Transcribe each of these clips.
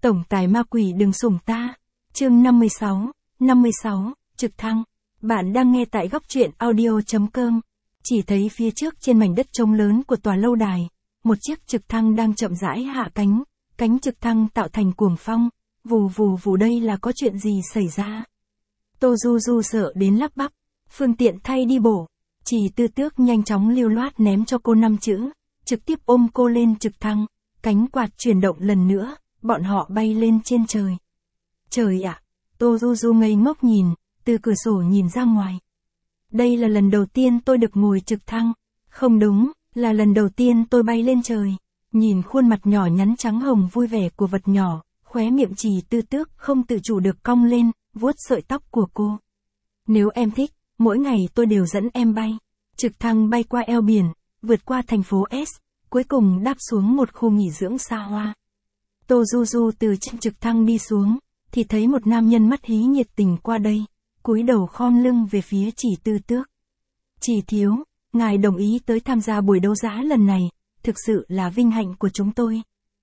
Tổng tài ma quỷ đừng sủng ta. Chương 56, trực thăng. Bạn đang nghe tại góc truyện audio.com. Chỉ thấy phía trước trên mảnh đất trống lớn của tòa lâu đài, một chiếc trực thăng đang chậm rãi hạ cánh trực thăng tạo thành cuồng phong, vù vù vù. Đây là có chuyện gì xảy ra? Tô Du Du sợ đến lắp bắp, phương tiện thay đi bổ. Chỉ Tư Tước nhanh chóng lưu loát ném cho cô 5 chữ, trực tiếp ôm cô lên trực thăng, cánh quạt chuyển động lần nữa, bọn họ bay lên trên trời. Trời ạ! Tô Du Du ngây ngốc nhìn, từ cửa sổ nhìn ra ngoài. Đây là lần đầu tiên tôi được ngồi trực thăng. Không đúng, là lần đầu tiên tôi bay lên trời. Nhìn khuôn mặt nhỏ nhắn trắng hồng vui vẻ của vật nhỏ, khóe miệng Chỉ Tư Tước không tự chủ được cong lên, vuốt sợi tóc của cô. Nếu em thích, mỗi ngày tôi đều dẫn em bay. Trực thăng bay qua eo biển, vượt qua thành phố S, cuối cùng đáp xuống một khu nghỉ dưỡng xa hoa. Tô Du Du từ trên trực thăng đi xuống, thì thấy một nam nhân mắt hí nhiệt tình qua đây, cúi đầu khom lưng về phía Chỉ Tư Tước. Chỉ thiếu, ngài đồng ý tới tham gia buổi đấu giá lần này, thực sự là vinh hạnh của chúng tôi.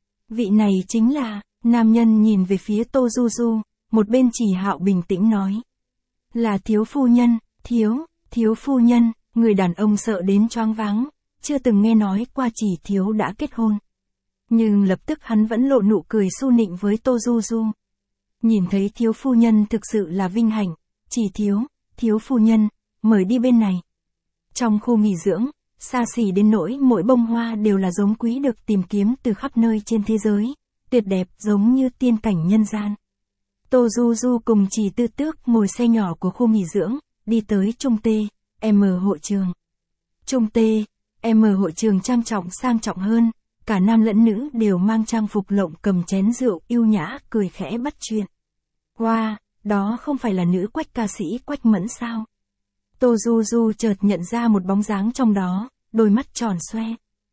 Vị này chính là, nam nhân nhìn về phía Tô Du Du, một bên Chỉ Hạo bình tĩnh nói. Là thiếu phu nhân, thiếu phu nhân, người đàn ông sợ đến choáng váng, chưa từng nghe nói qua Chỉ thiếu đã kết hôn. Nhưng lập tức hắn vẫn lộ nụ cười su nịnh với Tô Du Du. Nhìn thấy thiếu phu nhân thực sự là vinh hạnh, Chỉ thiếu phu nhân, mời đi bên này. Trong khu nghỉ dưỡng, xa xỉ đến nỗi mỗi bông hoa đều là giống quý được tìm kiếm từ khắp nơi trên thế giới, tuyệt đẹp giống như tiên cảnh nhân gian. Tô Du Du cùng Chỉ Tư Tước ngồi xe nhỏ của khu nghỉ dưỡng, đi tới Trung T.M hội trường. Trung T.M hội trường trang trọng sang trọng hơn, cả nam lẫn nữ đều mang trang phục lộng cầm chén rượu yêu nhã cười khẽ bắt chuyện. Wow, đó không phải là nữ Quách ca sĩ Quách Mẫn sao? Tô Du Du chợt nhận ra một bóng dáng trong đó, đôi mắt tròn xoe.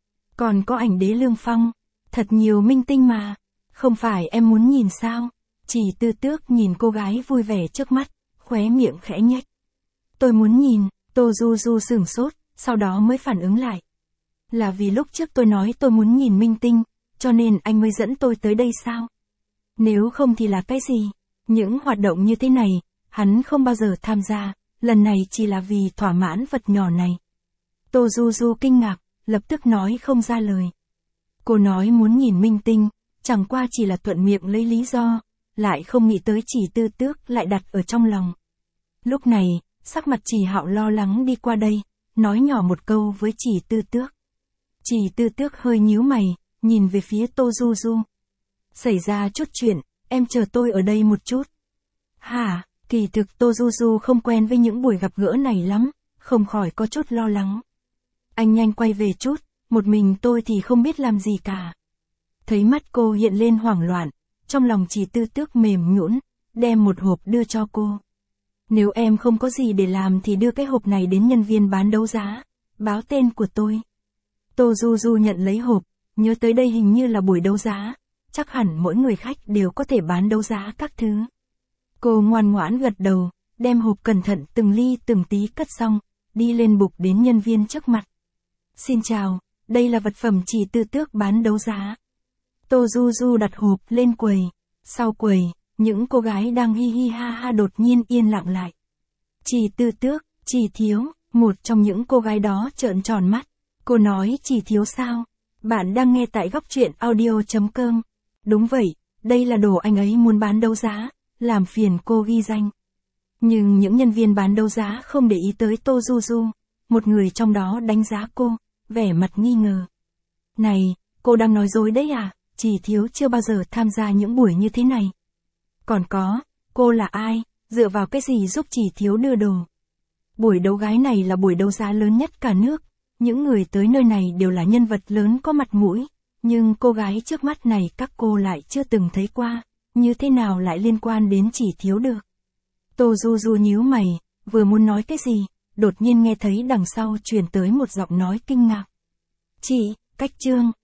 Còn có ảnh Đế Lương Phong, thật nhiều minh tinh mà, không phải em muốn nhìn sao? Chỉ Tư Tước nhìn cô gái vui vẻ trước mắt, khóe miệng khẽ nhếch. Tôi muốn nhìn, Tô Du Du sửng sốt, sau đó mới phản ứng lại. Là vì lúc trước tôi nói tôi muốn nhìn minh tinh, cho nên anh mới dẫn tôi tới đây sao? Nếu không thì là cái gì? Những hoạt động như thế này, hắn không bao giờ tham gia, lần này chỉ là vì thỏa mãn vật nhỏ này. Tô Du Du kinh ngạc, lập tức nói không ra lời. Cô nói muốn nhìn minh tinh, chẳng qua chỉ là thuận miệng lấy lý do, lại không nghĩ tới Chỉ Tư Tước lại đặt ở trong lòng. Lúc này, sắc mặt Chỉ Hạo lo lắng đi qua đây, nói nhỏ một câu với Chỉ Tư Tước. Chỉ Tư Tước hơi nhíu mày, nhìn về phía Tô Du Du. Xảy ra chút chuyện, em chờ tôi ở đây một chút. Hả, kỳ thực Tô Du Du không quen với những buổi gặp gỡ này lắm, không khỏi có chút lo lắng. Anh nhanh quay về chút, một mình tôi thì không biết làm gì cả. Thấy mắt cô hiện lên hoảng loạn, trong lòng Chỉ Tư Tước mềm nhũn, đem một hộp đưa cho cô. Nếu em không có gì để làm thì đưa cái hộp này đến nhân viên bán đấu giá, báo tên của tôi. Tô Du Du nhận lấy hộp, nhớ tới đây hình như là buổi đấu giá, chắc hẳn mỗi người khách đều có thể bán đấu giá các thứ. Cô ngoan ngoãn gật đầu, đem hộp cẩn thận từng ly từng tí cất xong, đi lên bục đến nhân viên trước mặt. Xin chào, đây là vật phẩm Chỉ Tư Tước bán đấu giá. Tô Du Du đặt hộp lên quầy, sau quầy, những cô gái đang hi hi ha ha đột nhiên yên lặng lại. Chỉ Tư Tước, Chỉ thiếu, một trong những cô gái đó trợn tròn mắt. Cô nói Chỉ thiếu sao? Bạn đang nghe tại góc truyện audio.com. Đúng vậy, đây là đồ anh ấy muốn bán đấu giá, làm phiền cô ghi danh. Nhưng những nhân viên bán đấu giá không để ý tới Tô Du Du, một người trong đó đánh giá cô, vẻ mặt nghi ngờ. Này, cô đang nói dối đấy à? Chỉ thiếu chưa bao giờ tham gia những buổi như thế này. Còn có, cô là ai, dựa vào cái gì giúp Chỉ thiếu đưa đồ? Buổi đấu gái này là buổi đấu giá lớn nhất cả nước, những người tới nơi này đều là nhân vật lớn có mặt mũi, nhưng cô gái trước mắt này các cô lại chưa từng thấy qua, như thế nào lại liên quan đến Chỉ thiếu được? Tô Du Du nhíu mày, vừa muốn nói cái gì, đột nhiên nghe thấy đằng sau truyền tới một giọng nói kinh ngạc. Chị, Cách Trương,